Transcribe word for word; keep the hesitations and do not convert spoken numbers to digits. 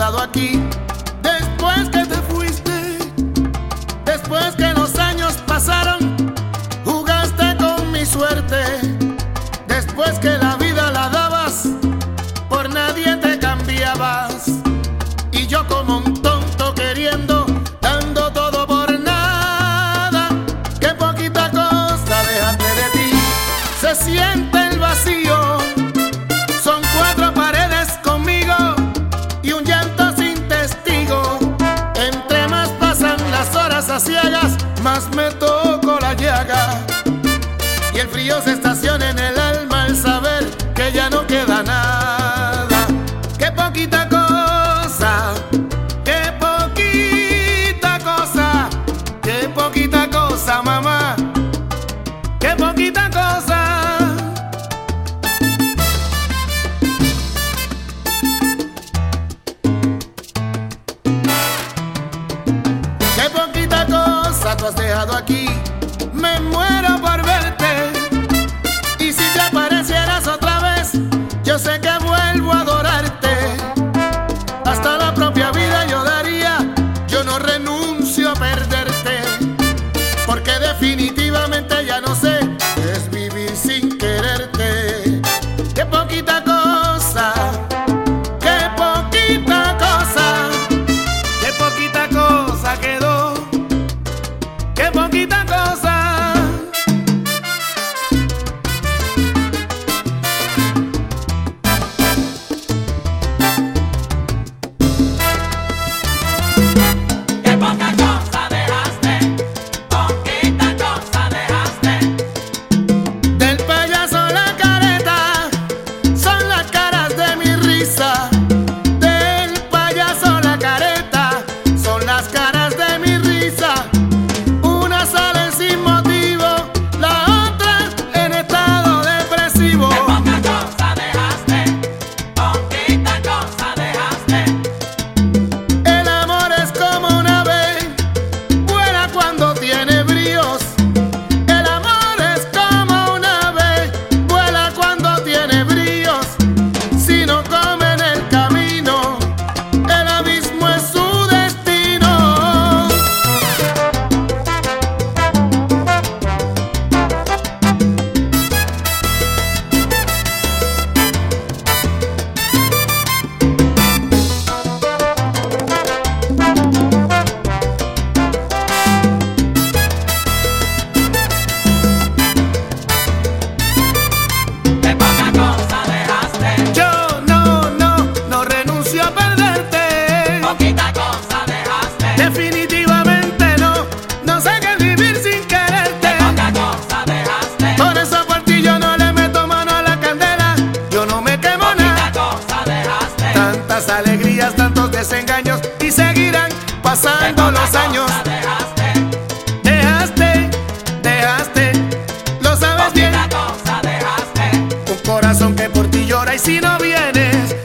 dado aquí. Después que te fuiste, después que los años pasaron, jugaste con mi suerte. Después que la vida la dabas, por nadie te cambiabas. Y yo como un tonto queriendo, dando todo por nada. Qué poquita cosa dejaste de ti. Se siente el vacío. Son cuatro paredes conmigo y un llanto sin testigo. Entre más pasan las horas aciagas, más me toco la llaga. Y el frío se estaciona en el alma al saber que ya no queda nada. Qué poquita cosa, qué poquita cosa, qué poquita cosa, mamá, qué poquita cosa. Qué poquita cosa tú has dejado aquí. Me muero por verte. Y si te aparecieras otra vez, yo sé que vuelvo a adorarte. Hasta la propia vida yo daría. Yo no renuncio a perderte. Porque definitivamente ya no sé qué es vivir sin quererte. Qué poquita cosa, qué poquita cosa, qué poquita cosa quedó. Qué poquita cosa. Qué poca cosa dejaste, poquita cosa dejaste. Del payaso la careta, son las caras de mi risa. Del payaso la careta, son las caras de mi risa. Una sale sin motivo, la otra en estado depresivo. Qué poca cosa dejaste, poquita cosa dejaste. El amor es como una ave, vuela cuando tiene bríos. El amor es como una ave, vuela cuando tiene bríos. Si no come en el camino, el abismo es su destino. Qué poca cosa dejaste, Yo no, no, no renuncio a perderte. poquita cosa dejaste. Definitivamente no, no sé qué vivir sin Qué quererte. poca cosa dejaste, Por eso por ti yo no le meto mano a la candela. Yo no me quemo poquita nada. cosa dejaste. Tantas alegrías, tantos desengaños y seguirán Qué pasando poca los años. cosa dejaste, Dejaste, dejaste, lo sabes bien. poquita cosa dejaste. Un corazón que por ti llora y si no vienes,